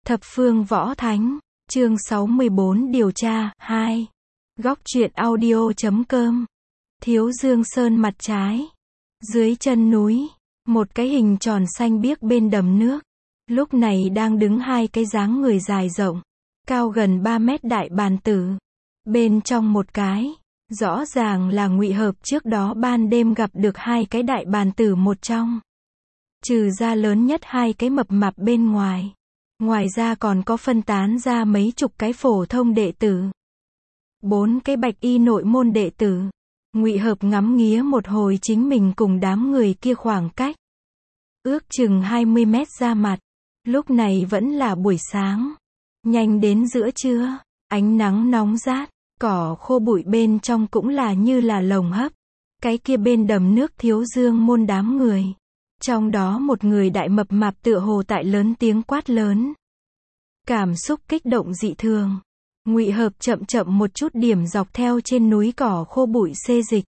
Thập phương võ thánh, chương 64 điều tra, 2. Góc truyện audio.com. Thiếu Dương Sơn mặt trái. Dưới chân núi, một cái hình tròn xanh biếc bên đầm nước. Lúc này đang đứng hai cái dáng người dài rộng, cao gần 3 mét đại bàn tử. Bên trong một cái, rõ ràng là Ngụy Hợp trước đó ban đêm gặp được hai cái đại bàn tử một trong. Trừ ra lớn nhất hai cái mập mạp bên ngoài. Ngoài ra còn có phân tán ra mấy chục cái phổ thông đệ tử. 4 cái bạch y nội môn đệ tử. Ngụy Hợp ngắm nghía một hồi chính mình cùng đám người kia khoảng cách. Ước chừng 20 mét ra mặt. Lúc này vẫn là buổi sáng. Nhanh đến giữa trưa, ánh nắng nóng rát, cỏ khô bụi bên trong cũng là như là lồng hấp. Cái kia bên đầm nước Thiếu Dương môn đám người. Trong đó một người đại mập mạp tựa hồ tại lớn tiếng quát lớn. Cảm xúc kích động dị thường. Ngụy Hợp chậm chậm một chút điểm dọc theo trên núi cỏ khô bụi xê dịch.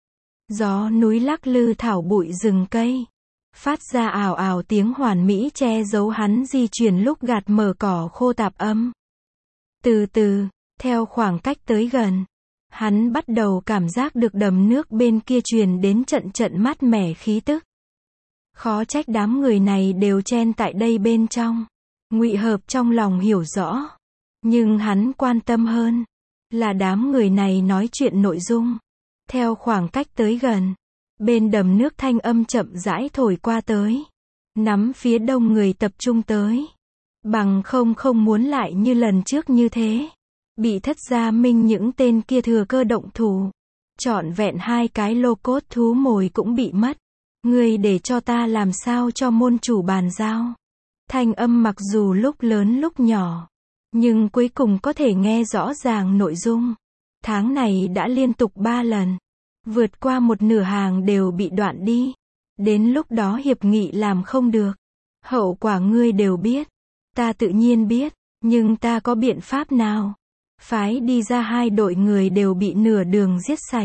Gió núi lắc lư thảo bụi rừng cây. Phát ra ào ào tiếng hoàn mỹ che giấu hắn di chuyển lúc gạt mở cỏ khô tạp âm. Từ từ, theo khoảng cách tới gần, hắn bắt đầu cảm giác được đầm nước bên kia truyền đến trận trận mát mẻ khí tức. Khó trách đám người này đều chen tại đây bên trong. Ngụy Hợp trong lòng hiểu rõ. Nhưng hắn quan tâm hơn là đám người này nói chuyện nội dung. Theo khoảng cách tới gần, bên đầm nước thanh âm chậm rãi thổi qua tới. Nắm phía đông người tập trung tới. Bằng không muốn lại như lần trước như thế. Bị Thất Gia Minh những tên kia thừa cơ động thủ. Trọn vẹn hai cái lô cốt thú mồi cũng bị mất. Ngươi để cho ta làm sao cho môn chủ bàn giao. Thanh âm mặc dù lúc lớn lúc nhỏ, nhưng cuối cùng có thể nghe rõ ràng nội dung. Tháng này đã liên tục 3 lần. Vượt qua một nửa hàng đều bị đoạn đi. Đến lúc đó hiệp nghị làm không được. Hậu quả ngươi đều biết. Ta tự nhiên biết, nhưng ta có biện pháp nào? Phái đi ra 2 đội người đều bị nửa đường giết sạch.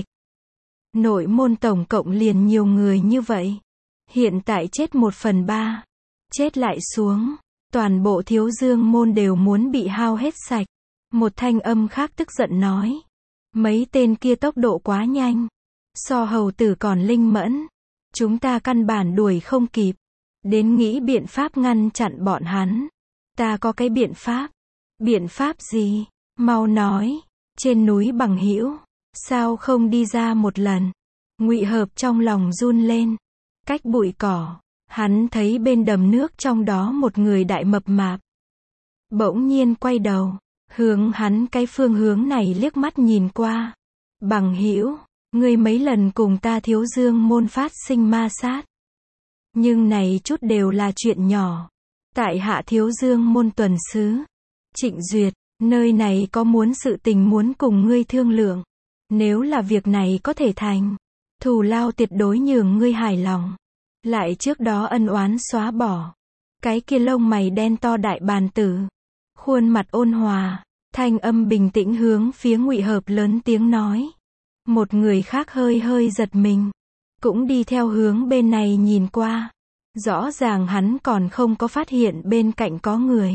Nội môn tổng cộng liền nhiều người như vậy. Hiện tại chết 1/3. Chết lại xuống. Toàn bộ Thiếu Dương môn đều muốn bị hao hết sạch. Một thanh âm khác tức giận nói. Mấy tên kia tốc độ quá nhanh. So hầu tử còn linh mẫn. Chúng ta căn bản đuổi không kịp. Đến nghĩ biện pháp ngăn chặn bọn hắn. Ta có cái biện pháp. Biện pháp gì? Mau nói. Trên núi Bằng Hữu. Sao không đi ra một lần? Ngụy Hợp trong lòng run lên. Cách bụi cỏ, hắn thấy bên đầm nước trong đó một người đại mập mạp. Bỗng nhiên quay đầu, hướng hắn cái phương hướng này liếc mắt nhìn qua. Bằng Hữu, ngươi mấy lần cùng ta Thiếu Dương môn phát sinh ma sát. Nhưng này chút đều là chuyện nhỏ. Tại hạ Thiếu Dương môn tuần sứ Trịnh Duyệt, nơi này có muốn sự tình muốn cùng ngươi thương lượng. Nếu là việc này có thể thành, thù lao tuyệt đối nhường ngươi hài lòng. Lại trước đó ân oán xóa bỏ. Cái kia lông mày đen to đại bàn tử. Khuôn mặt ôn hòa, thanh âm bình tĩnh hướng phía Ngụy Hợp lớn tiếng nói. Một người khác hơi giật mình. Cũng đi theo hướng bên này nhìn qua. Rõ ràng hắn còn không có phát hiện bên cạnh có người.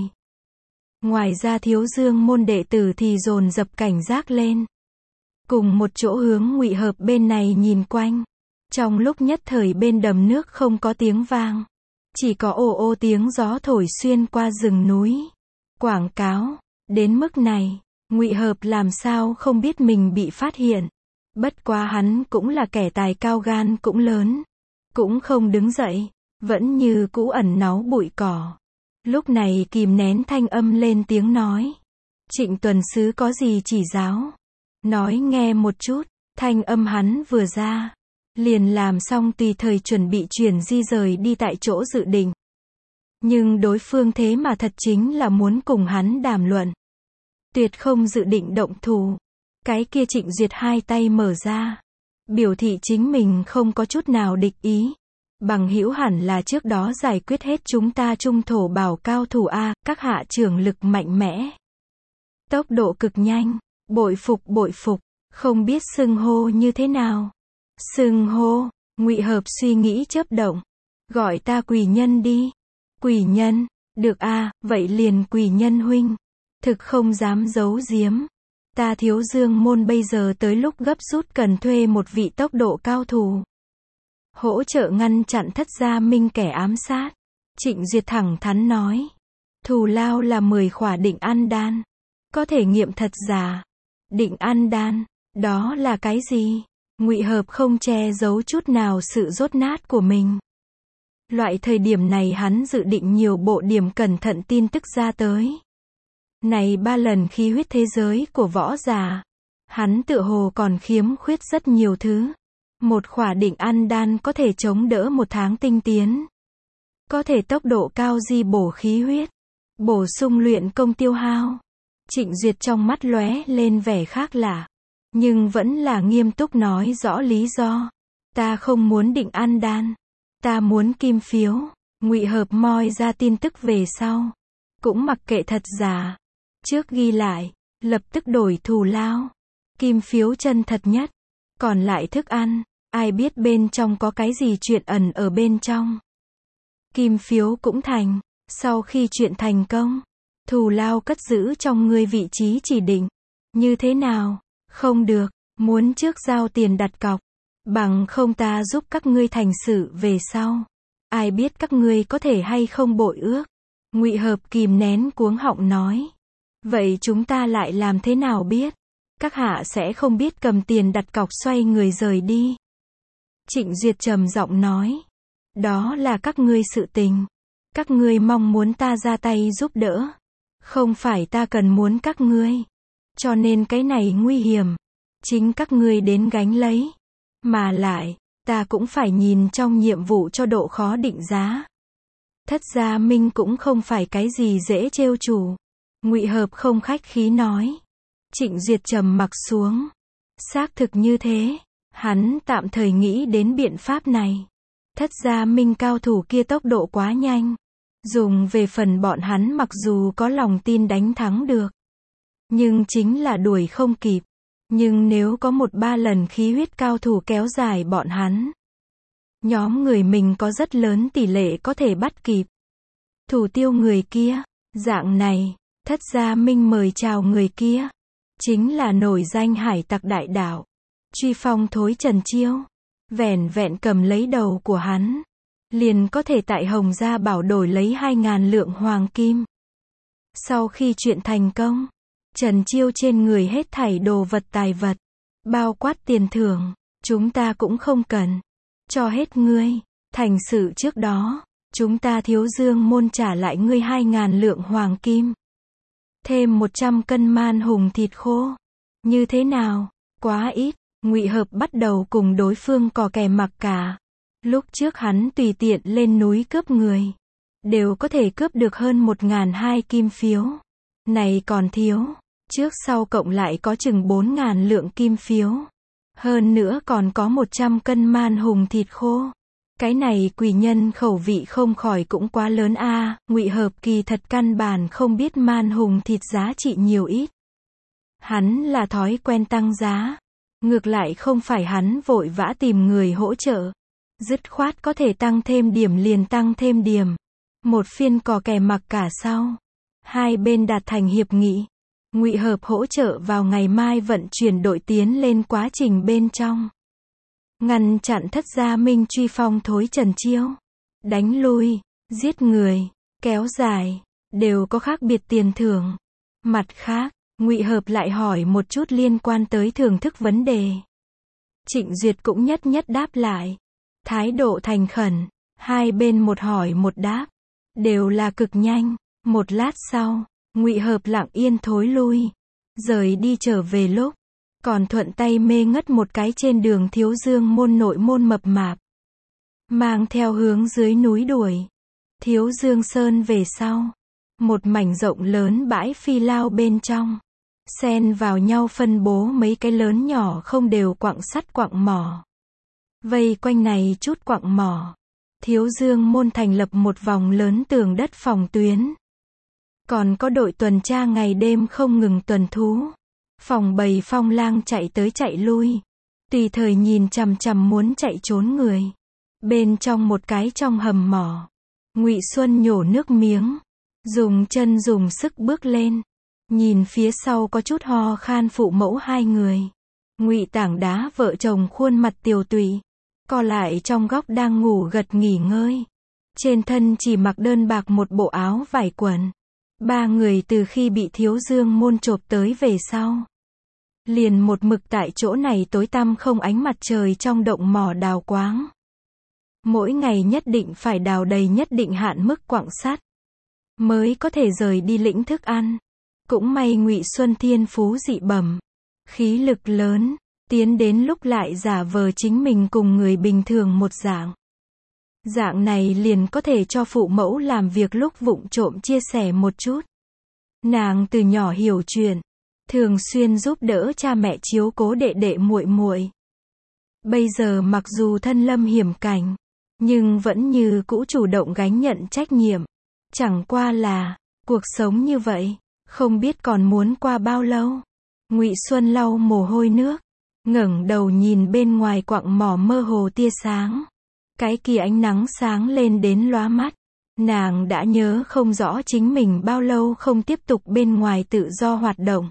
Ngoài ra Thiếu Dương môn đệ tử thì dồn dập cảnh giác lên. Cùng một chỗ hướng Ngụy Hợp bên này nhìn quanh. Trong lúc nhất thời bên đầm nước không có tiếng vang. Chỉ có ồ ồ tiếng gió thổi xuyên qua rừng núi. Quảng cáo. Đến mức này, Ngụy Hợp làm sao không biết mình bị phát hiện. Bất quá hắn cũng là kẻ tài cao gan cũng lớn. Cũng không đứng dậy. Vẫn như cũ ẩn náu bụi cỏ. Lúc này kìm nén thanh âm lên tiếng nói. Trịnh tuần sứ có gì chỉ giáo? Nói nghe một chút. Thanh âm hắn vừa ra. Liền làm xong tùy thời chuẩn bị chuyển di rời đi tại chỗ dự định. Nhưng đối phương thế mà thật chính là muốn cùng hắn đàm luận. Tuyệt không dự định động thủ. Cái kia Trịnh Duyệt hai tay mở ra. Biểu thị chính mình không có chút nào địch ý. Bằng Hữu hẳn là trước đó giải quyết hết chúng ta trung thổ bảo cao thủ A, các hạ trưởng lực mạnh mẽ. Tốc độ cực nhanh, bội phục, không biết xưng hô như thế nào. Xưng hô, Ngụy Hợp suy nghĩ chớp động. Gọi ta quỷ nhân đi. Quỷ nhân, Được a, vậy liền Quỷ Nhân huynh. Thực không dám giấu giếm. Ta Thiếu Dương môn bây giờ tới lúc gấp rút cần thuê một vị tốc độ cao thủ. Hỗ trợ ngăn chặn Thất Gia Minh kẻ ám sát. Trịnh Duyệt thẳng thắn nói. Thù lao là 10 khỏa định an đan. Có thể nghiệm thật giả. Định an đan, đó là cái gì? Ngụy Hợp không che giấu chút nào sự dốt nát của mình. Loại thời điểm này hắn dự định nhiều bộ điểm cẩn thận tin tức ra tới. Này 3 lần khí huyết thế giới của võ giả. Hắn tựa hồ còn khiếm khuyết rất nhiều thứ. Một khỏa định an đan có thể chống đỡ 1 tháng tinh tiến. Có thể tốc độ cao di bổ khí huyết. Bổ sung luyện công tiêu hao. Trịnh Duyệt trong mắt lóe lên vẻ khác lạ. Nhưng vẫn là nghiêm túc nói rõ lý do. Ta không muốn định an đan. Ta muốn kim phiếu. Ngụy Hợp moi ra tin tức về sau. Cũng mặc kệ thật giả. Trước ghi lại. Lập tức đổi thù lao. Kim phiếu chân thật nhất. Còn lại thức ăn. Ai biết bên trong có cái gì chuyện ẩn ở bên trong. Kim phiếu cũng thành. Sau khi chuyện thành công. Thù lao cất giữ trong ngươi vị trí chỉ định. Như thế nào? Không được. Muốn trước giao tiền đặt cọc. Bằng không ta giúp các ngươi thành sự về sau. Ai biết các ngươi có thể hay không bội ước. Ngụy Hợp kìm nén cuống họng nói. Vậy chúng ta lại làm thế nào biết? Các hạ sẽ không biết cầm tiền đặt cọc xoay người rời đi. Trịnh Duyệt trầm giọng nói. Đó là các ngươi sự tình. Các ngươi mong muốn ta ra tay giúp đỡ. Không phải ta cần muốn các ngươi. Cho nên cái này nguy hiểm. Chính các ngươi đến gánh lấy. Mà lại, ta cũng phải nhìn trong nhiệm vụ cho độ khó định giá. Thất Gia Minh cũng không phải cái gì dễ trêu chủ. Ngụy Hợp không khách khí nói. Trịnh Duyệt trầm mặc xuống. Xác thực như thế. Hắn tạm thời nghĩ đến biện pháp này. Thất Gia Minh cao thủ kia tốc độ quá nhanh. Dùng về phần bọn hắn mặc dù có lòng tin đánh thắng được. Nhưng chính là đuổi không kịp. Nhưng nếu có 1-3 lần khí huyết cao thủ kéo dài bọn hắn. Nhóm người mình có rất lớn tỷ lệ có thể bắt kịp. Thủ tiêu người kia. Dạng này, Thất Gia Minh mời chào người kia. Chính là nổi danh hải tặc đại đảo. Truy phong thối Trần Chiêu. Vẻn vẹn cầm lấy đầu của hắn. Liền có thể tại Hồng Gia Bảo đổi lấy 2.000 lượng hoàng kim. Sau khi chuyện thành công. Trần Chiêu trên người hết thảy đồ vật tài vật. Bao quát tiền thưởng. Chúng ta cũng không cần. Cho hết ngươi. Thành sự trước đó. Chúng ta Thiếu Dương môn trả lại ngươi 2.000 lượng hoàng kim. Thêm 100 cân man hùng thịt khô. Như thế nào? Quá ít. Ngụy Hợp bắt đầu cùng đối phương cò kè mặc cả. Lúc trước hắn tùy tiện lên núi cướp người. Đều có thể cướp được hơn 1.200 kim phiếu. Này còn thiếu. Trước sau cộng lại có chừng 4.000 lượng kim phiếu. Hơn nữa còn có 100 cân man hùng thịt khô. Cái này quỷ nhân khẩu vị không khỏi cũng quá lớn a. Ngụy Hợp kỳ thật căn bản không biết man hùng thịt giá trị nhiều ít. Hắn là thói quen tăng giá. Ngược lại không phải hắn vội vã tìm người hỗ trợ. Dứt khoát có thể tăng thêm điểm liền tăng thêm điểm. Một phiên cò kè mặc cả sau. Hai bên đạt thành hiệp nghị. Ngụy Hợp hỗ trợ vào ngày mai vận chuyển đội tiến lên quá trình bên trong. Ngăn chặn Thất Gia Minh truy phong thối Trần Chiêu. Đánh lui, giết người, kéo dài, đều có khác biệt tiền thưởng. Mặt khác, Ngụy Hợp lại hỏi một chút liên quan tới thưởng thức vấn đề. Trịnh Duyệt cũng nhất nhất đáp lại. Thái độ thành khẩn, hai bên một hỏi một đáp. Đều là cực nhanh. Một lát sau, Ngụy Hợp lặng yên thối lui. Rời đi trở về lúc. Còn thuận tay mê ngất một cái trên đường Thiếu Dương môn nội môn mập mạp. Mang theo hướng dưới núi đuổi. Thiếu Dương Sơn về sau. Một mảnh rộng lớn bãi phi lao bên trong. Xen vào nhau phân bố mấy cái lớn nhỏ không đều quặng sắt quặng mỏ. Vây quanh này chút quặng mỏ. Thiếu Dương môn thành lập một vòng lớn tường đất phòng tuyến. Còn có đội tuần tra ngày đêm không ngừng tuần thú. Phòng bầy phong lang chạy tới chạy lui. Tùy thời nhìn chằm chằm muốn chạy trốn người. Bên trong một cái trong hầm mỏ. Ngụy Xuân nhổ nước miếng. Dùng chân dùng sức bước lên. Nhìn phía sau có chút ho khan phụ mẫu hai người. Ngụy Tảng Đá vợ chồng khuôn mặt tiều tụy. Co lại trong góc đang ngủ gật nghỉ ngơi. Trên thân chỉ mặc đơn bạc một bộ áo vải quần. Ba người từ khi bị Thiếu Dương Môn chộp tới về sau. Liền một mực tại chỗ này tối tăm không ánh mặt trời trong động mỏ đào quáng. Mỗi ngày nhất định phải đào đầy nhất định hạn mức quặng sắt. Mới có thể rời đi lĩnh thức ăn. Cũng may Ngụy Xuân thiên phú dị bẩm. Khí lực lớn. Tiến đến lúc lại giả vờ chính mình cùng người bình thường một dạng. Dạng này liền có thể cho phụ mẫu làm việc lúc vụng trộm chia sẻ một chút. Nàng từ nhỏ hiểu chuyện. Thường xuyên giúp đỡ cha mẹ chiếu cố đệ đệ muội muội. Bây giờ mặc dù thân lâm hiểm cảnh, nhưng vẫn như cũ chủ động gánh nhận trách nhiệm. Chẳng qua là, cuộc sống như vậy, không biết còn muốn qua bao lâu. Ngụy Xuân lau mồ hôi nước, ngẩng đầu nhìn bên ngoài quặng mỏ mơ hồ tia sáng. Cái kia ánh nắng sáng lên đến lóa mắt. Nàng đã nhớ không rõ chính mình bao lâu không tiếp tục bên ngoài tự do hoạt động.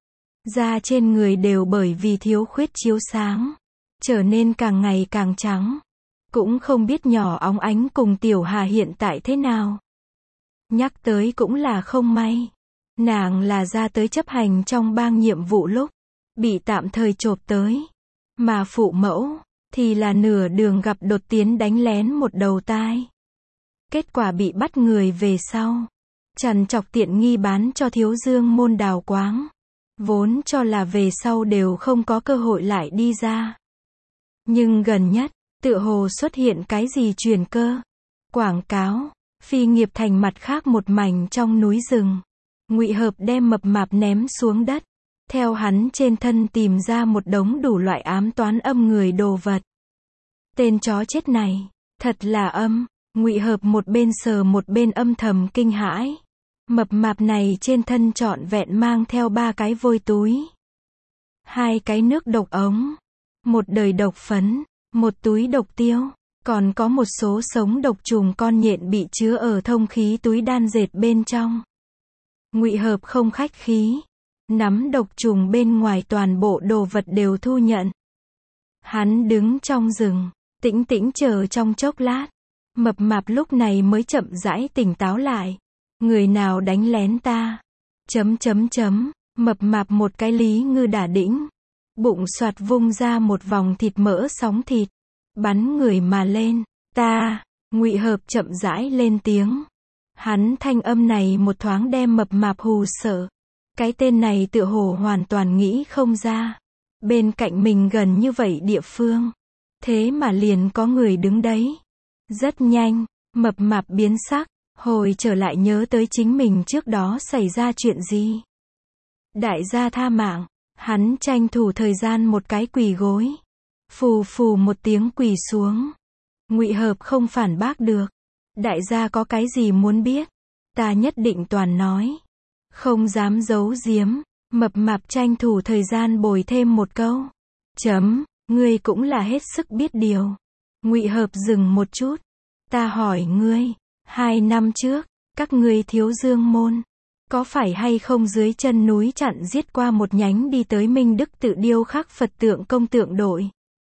Da trên người đều bởi vì thiếu khuyết chiếu sáng, trở nên càng ngày càng trắng. Cũng không biết nhỏ óng ánh cùng Tiểu Hà hiện tại thế nào. Nhắc tới cũng là không may. Nàng là ra tới chấp hành trong bang nhiệm vụ lúc, bị tạm thời chộp tới. Mà phụ mẫu, thì là nửa đường gặp đột tiến đánh lén một đầu tai. Kết quả bị bắt người về sau. Trằn trọc tiện nghi bán cho Thiếu Dương Môn đào quáng. Vốn cho là về sau đều không có cơ hội lại đi ra. Nhưng gần nhất, tựa hồ xuất hiện cái gì truyền cơ. Quảng cáo, phi nghiệp thành mặt khác một mảnh trong núi rừng. Ngụy Hợp đem mập mạp ném xuống đất. Theo hắn trên thân tìm ra một đống đủ loại ám toán âm người đồ vật. Tên chó chết này, thật là âm. Ngụy Hợp một bên sờ một bên âm thầm kinh hãi. Mập mạp này trên thân trọn vẹn mang theo 3 cái vôi túi. 2 cái nước độc ống. 1 đời độc phấn. 1 túi độc tiêu. Còn có một số sống độc trùng con nhện bị chứa ở thông khí túi đan dệt bên trong. Ngụy Hợp không khách khí. Nắm độc trùng bên ngoài toàn bộ đồ vật đều thu nhận. Hắn đứng trong rừng, tĩnh tĩnh chờ trong chốc lát. Mập mạp lúc này mới chậm rãi tỉnh táo lại. Người nào đánh lén ta? Mập mạp một cái Lý Ngư đả đĩnh. Bụng soạt vung ra một vòng thịt mỡ sóng thịt. Bắn người mà lên. Ta. Ngụy Hợp chậm rãi lên tiếng. Hắn thanh âm này một thoáng đem mập mạp hù sợ. Cái tên này tựa hồ hoàn toàn nghĩ không ra. Bên cạnh mình gần như vậy địa phương. Thế mà liền có người đứng đấy. Rất nhanh, mập mạp biến sắc. Hồi trở lại nhớ tới chính mình trước đó xảy ra chuyện gì. Đại gia tha mạng. Hắn tranh thủ thời gian một cái quỳ gối. Phù phù một tiếng quỳ xuống. Ngụy Hợp không phản bác được. Đại gia có cái gì muốn biết? Ta nhất định toàn nói. Không dám giấu giếm. Mập mạp tranh thủ thời gian bồi thêm một câu. Ngươi cũng là hết sức biết điều. Ngụy Hợp dừng một chút. Ta hỏi ngươi. 2 năm trước, các ngươi Thiếu Dương Môn, có phải hay không dưới chân núi chặn giết qua một nhánh đi tới Minh Đức tự điêu khắc Phật tượng công tượng đội?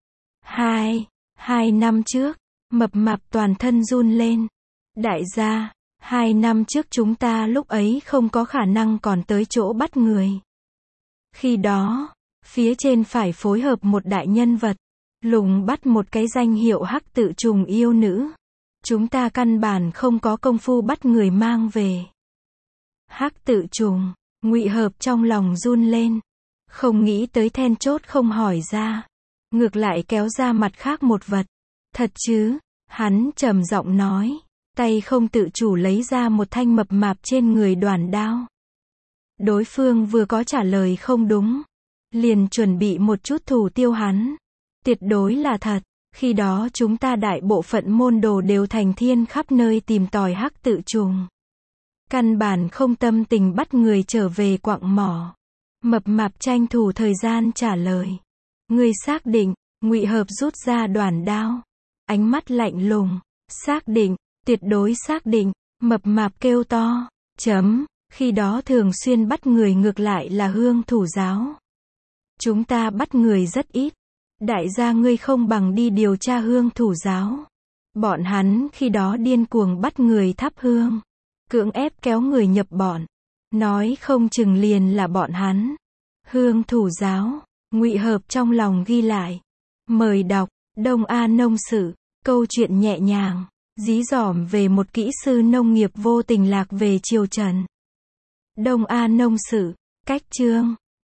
2 năm trước, mập mạp toàn thân run lên. Đại gia, 2 năm trước chúng ta lúc ấy không có khả năng còn tới chỗ bắt người. Khi đó, phía trên phải phối hợp một đại nhân vật, lùng bắt một cái danh hiệu hắc tự trùng yêu nữ. Chúng ta căn bản không có công phu bắt người mang về. Hắc tự trùng, Ngụy Hợp trong lòng run lên. Không nghĩ tới then chốt không hỏi ra. Ngược lại kéo ra mặt khác một vật. Thật chứ? Hắn trầm giọng nói. Tay không tự chủ lấy ra một thanh mập mạp trên người đoàn đao. Đối phương vừa có trả lời không đúng. Liền chuẩn bị một chút thủ tiêu hắn. Tuyệt đối là thật. Khi đó chúng ta đại bộ phận môn đồ đều thành thiên khắp nơi tìm tòi hắc tự trùng. Căn bản không tâm tình bắt người trở về quặng mỏ. Mập mạp tranh thủ thời gian trả lời. Ngươi xác định? Ngụy Hợp rút ra đoàn đao. Ánh mắt lạnh lùng. Xác định, tuyệt đối xác định. Mập mạp kêu to. Khi đó thường xuyên bắt người ngược lại là Hương thủ giáo. Chúng ta bắt người rất ít. Đại gia ngươi không bằng đi điều tra Hương thủ giáo. Bọn hắn khi đó điên cuồng bắt người thắp hương. Cưỡng ép kéo người nhập bọn. Nói không chừng liền là bọn hắn. Hương thủ giáo. Ngụy Hợp trong lòng ghi lại. Mời đọc. Đông A Nông Sự. Câu chuyện nhẹ nhàng, dí dỏm về một kỹ sư nông nghiệp vô tình lạc về triều Trần. Đông A Nông Sự. Cách chương